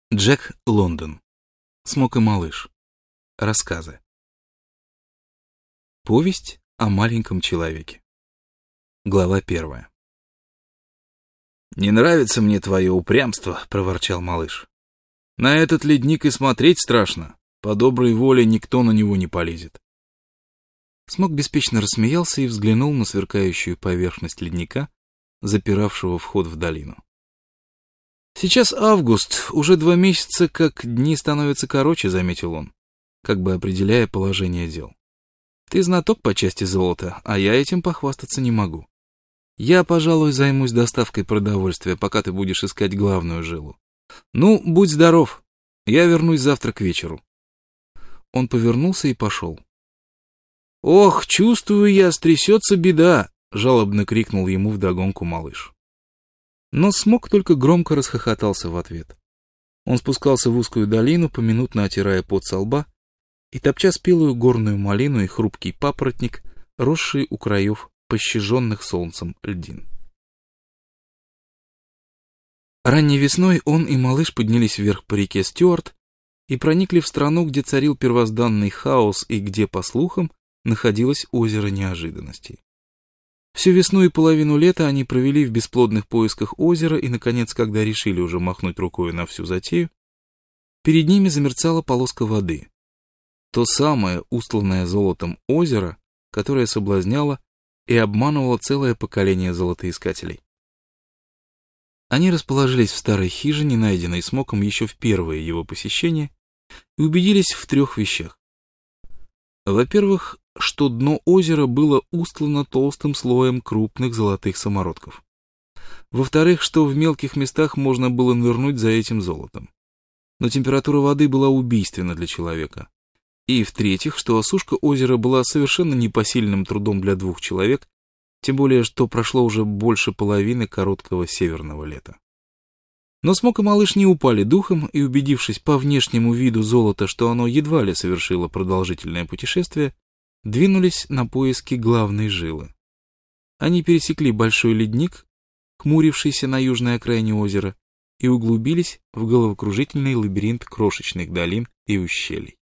Джек Лондон. Смок и малыш. Рассказы. Повесть о маленьком человеке. Глава 1. «Не нравится мне твое упрямство», — проворчал малыш. «На этот ледник и смотреть страшно. По доброй воле никто на него не полезет». Смок беспечно рассмеялся и взглянул на сверкающую поверхность ледника, запиравшего вход в долину. «Сейчас август, уже 2 месяца, как дни становятся короче», — заметил он, как бы определяя положение дел. «Ты знаток по части золота, а я этим похвастаться не могу. Я, пожалуй, займусь доставкой продовольствия, пока ты будешь искать главную жилу. Ну, будь здоров, я вернусь завтра к вечеру». Он повернулся и пошел. «Ох, чувствую я, стрясется беда!» — жалобно крикнул ему вдогонку малыш. Но Смок только громко расхохотался в ответ. Он спускался в узкую долину, поминутно отирая пот со лба, и топча спелую горную малину и хрупкий папоротник, росшие у краев пощаженных солнцем льдин. Ранней весной он и малыш поднялись вверх по реке Стюарт и проникли в страну, где царил первозданный хаос и где, по слухам, находилось озеро неожиданностей. Всю весну и половину лета они провели в бесплодных поисках озера, и, наконец, когда решили уже махнуть рукой на всю затею, перед ними замерцала полоска воды. То самое устланное золотом озеро, которое соблазняло и обманывало целое поколение золотоискателей. Они расположились в старой хижине, найденной Смоком еще в первое его посещение, и убедились в 3 вещах. Во-первых, что дно озера было устлано толстым слоем крупных золотых самородков. Во-вторых, что в мелких местах можно было нырнуть за этим золотом. Но температура воды была убийственна для человека. И в-третьих, что осушка озера была совершенно непосильным трудом для 2 человек, тем более, что прошло уже больше половины короткого северного лета. Но Смок и малыш не упали духом, и, убедившись по внешнему виду золота, что оно едва ли совершило продолжительное путешествие, двинулись на поиски главной жилы. Они пересекли большой ледник, хмурившийся на южной окраине озера, и углубились в головокружительный лабиринт крошечных долин и ущелий.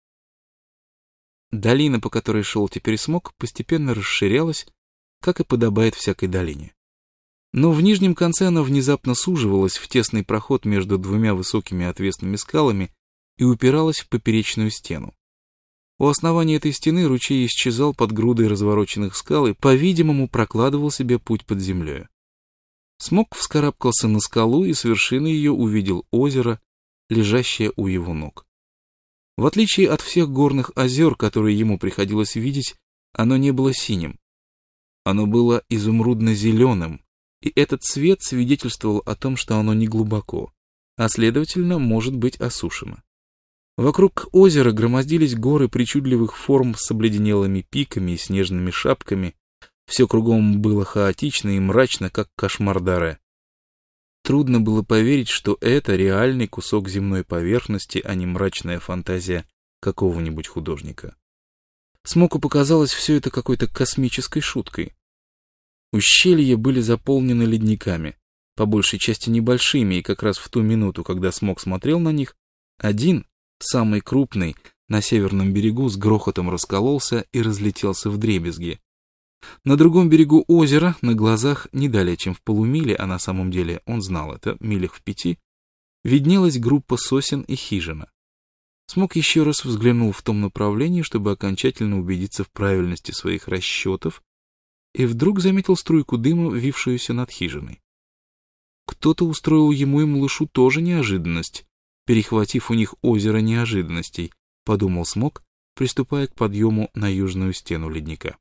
Долина, по которой шел теперь Смок, постепенно расширялась, как и подобает всякой долине. Но в нижнем конце она внезапно суживалась в тесный проход между 2 высокими отвесными скалами и упиралась в поперечную стену. У основания этой стены ручей исчезал под грудой развороченных скал и, по-видимому, прокладывал себе путь под землей. Смок вскарабкался на скалу и с вершины ее увидел озеро, лежащее у его ног. В отличие от всех горных озер, которые ему приходилось видеть, оно не было синим. Оно было изумрудно-зеленым, и этот цвет свидетельствовал о том, что оно не глубоко, а, следовательно, может быть осушено. Вокруг озера громоздились горы причудливых форм с обледенелыми пиками и снежными шапками. Все кругом было хаотично и мрачно, как кошмар Даре. Трудно было поверить, что это реальный кусок земной поверхности, а не мрачная фантазия какого-нибудь художника. Смоку показалось все это какой-то космической шуткой. Ущелья были заполнены ледниками, по большей части небольшими, и как раз в ту минуту, когда Смок смотрел на них, один, самый крупный, на северном берегу с грохотом раскололся и разлетелся вдребезги. На другом берегу озера, на глазах, не далее чем в полумиле, а на самом деле он знал это, милях в 5, виднелась группа сосен и хижина. Смок еще раз взглянул в том направлении, чтобы окончательно убедиться в правильности своих расчетов, и вдруг заметил струйку дыма, вившуюся над хижиной. Кто-то устроил ему и малышу тоже неожиданность, перехватив у них озеро неожиданностей, подумал Смок, приступая к подъему на южную стену ледника.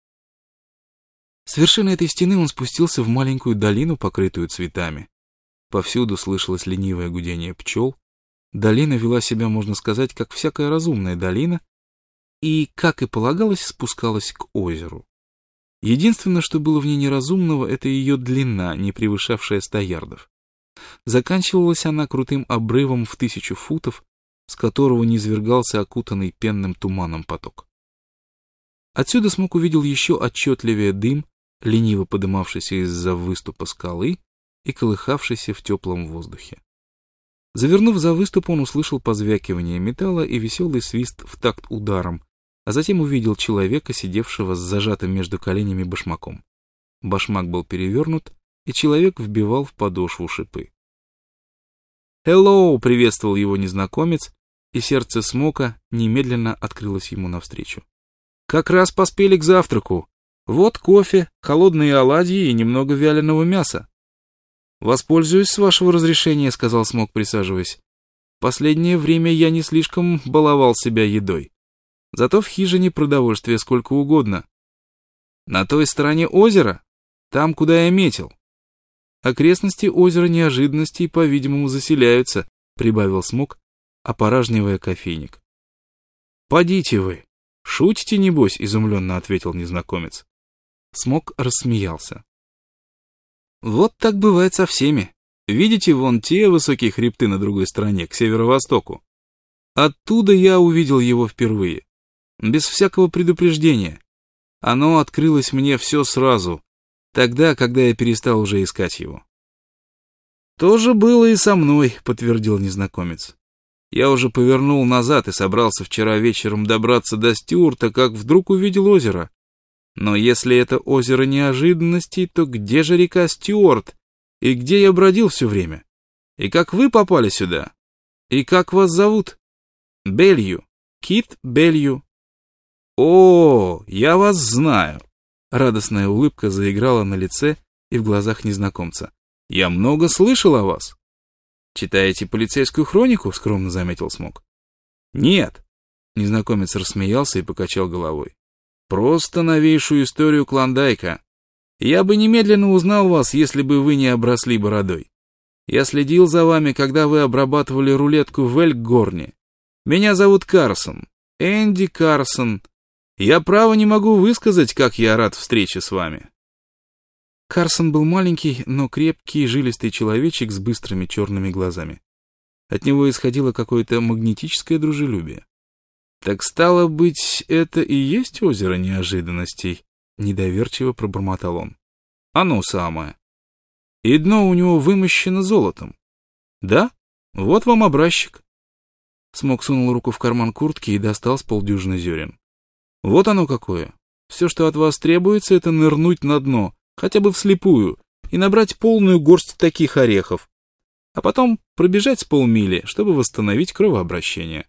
С вершины этой стены он спустился в маленькую долину, покрытую цветами. Повсюду слышалось ленивое гудение пчел. Долина вела себя, можно сказать, как всякая разумная долина, и, как и полагалось, спускалась к озеру. Единственное, что было в ней неразумного, это ее длина, не превышавшая 100 ярдов. Заканчивалась она крутым обрывом в 1000 футов, с которого низвергался окутанный пенным туманом поток. Отсюда Смок увидел еще отчетливее дым, лениво подымавшийся из-за выступа скалы и колыхавшийся в теплом воздухе. Завернув за выступ, он услышал позвякивание металла и веселый свист в такт ударом, а затем увидел человека, сидевшего с зажатым между коленями башмаком. Башмак был перевернут, и человек вбивал в подошву шипы. «Хеллоу!» — приветствовал его незнакомец, и сердце Смока немедленно открылось ему навстречу. «Как раз поспели к завтраку. Вот кофе, холодные оладьи и немного вяленого мяса». «Воспользуюсь с вашего разрешения», — сказал Смок, присаживаясь. «Последнее время я не слишком баловал себя едой. Зато в хижине продовольствия сколько угодно. На той стороне озера, там, куда я метил. Окрестности озера неожиданностей, по-видимому, заселяются», — прибавил Смок, опоражнивая кофейник. «Подите вы! Шутите, небось?» — изумленно ответил незнакомец. Смок рассмеялся. «Вот так бывает со всеми. Видите вон те высокие хребты на другой стороне, к северо-востоку? Оттуда я увидел его впервые. Без всякого предупреждения. Оно открылось мне все сразу, тогда, когда я перестал уже искать его». «То же было и со мной», — подтвердил незнакомец. «Я уже повернул назад и собрался вчера вечером добраться до Стюарта, как вдруг увидел озеро. Но если это озеро неожиданностей, то где же река Стюарт? И где я бродил все время? И как вы попали сюда? И как вас зовут?» «Белью. Кит Белью». «О, я вас знаю!» Радостная улыбка заиграла на лице и в глазах незнакомца. «Я много слышал о вас». «Читаете полицейскую хронику?» — скромно заметил Смок. «Нет». Незнакомец рассмеялся и покачал головой. «Просто новейшую историю Клондайка. Я бы немедленно узнал вас, если бы вы не обросли бородой. Я следил за вами, когда вы обрабатывали рулетку в Эльгорне. Меня зовут Карсон. Энди Карсон. Я право не могу высказать, как я рад встрече с вами». Карсон был маленький, но крепкий, жилистый человечек с быстрыми черными глазами. От него исходило какое-то магнетическое дружелюбие. «Так стало быть, это и есть озеро неожиданностей?» — недоверчиво пробормотал он. «Оно самое. И дно у него вымощено золотом. Да? Вот вам образчик». Смок сунул руку в карман куртки и достал с полдюжины зерен. «Вот оно какое. Все, что от вас требуется, это нырнуть на дно, хотя бы вслепую, и набрать полную горсть таких орехов, а потом пробежать с полмили, чтобы восстановить кровообращение».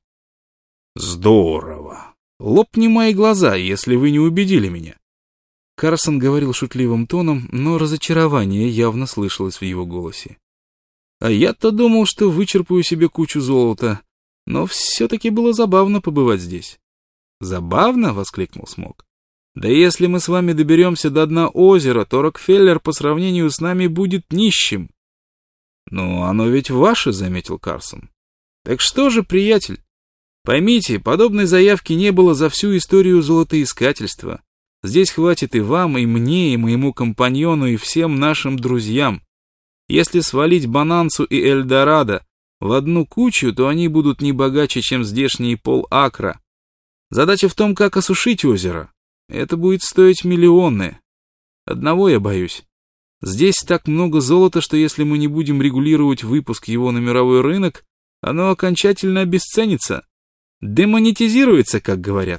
«Здорово! Лопни мои глаза, если вы не убедили меня!» Карсон говорил шутливым тоном, но разочарование явно слышалось в его голосе. «А я-то думал, что вычерпаю себе кучу золота, но все-таки было забавно побывать здесь». «Забавно?» — воскликнул Смок. «Да если мы с вами доберемся до дна озера, то Рокфеллер по сравнению с нами будет нищим». «Ну, оно ведь ваше», — заметил Карсон. «Так что же, приятель? Поймите, подобной заявки не было за всю историю золотоискательства. Здесь хватит и вам, и мне, и моему компаньону, и всем нашим друзьям. Если свалить Бонансу и Эльдорадо в одну кучу, то они будут не богаче, чем здешние пол-акра. Задача в том, как осушить озеро. Это будет стоить миллионы. Одного я боюсь. Здесь так много золота, что если мы не будем регулировать выпуск его на мировой рынок, оно окончательно обесценится. Демонетизируется, как говорят».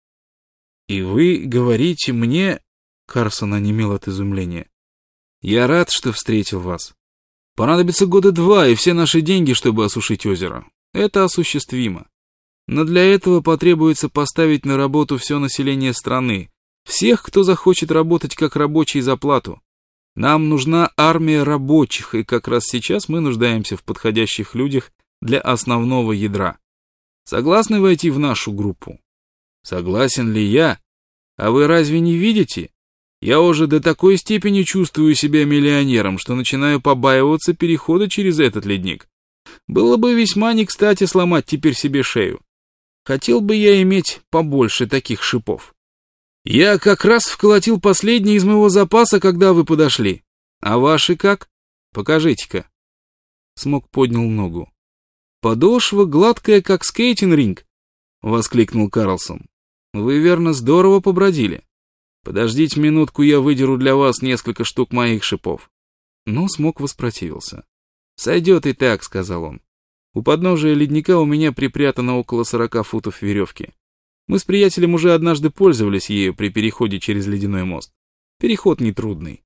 «И вы говорите мне...» Карсон онемел от изумления. «Я рад, что встретил вас. Понадобится года 2 и все наши деньги, чтобы осушить озеро. Это осуществимо. Но для этого потребуется поставить на работу все население страны, всех, кто захочет работать как рабочий за плату. Нам нужна армия рабочих, и как раз сейчас мы нуждаемся в подходящих людях для основного ядра. Согласны войти в нашу группу?» «Согласен ли я? А вы разве не видите? Я уже до такой степени чувствую себя миллионером, что начинаю побаиваться перехода через этот ледник. Было бы весьма не кстати сломать теперь себе шею. Хотел бы я иметь побольше таких шипов. Я как раз вколотил последний из моего запаса, когда вы подошли. А ваши как? Покажите-ка». Смок поднял ногу. «Подошва гладкая, как скейтинг-ринг», — воскликнул Карлсон. «Вы, верно, здорово побродили. Подождите минутку, я выдеру для вас несколько штук моих шипов». Но Смок воспротивился. «Сойдет и так», — сказал он. У подножия ледника у меня припрятано около 40 футов веревки. Мы с приятелем уже однажды пользовались ею при переходе через ледяной мост. Переход нетрудный.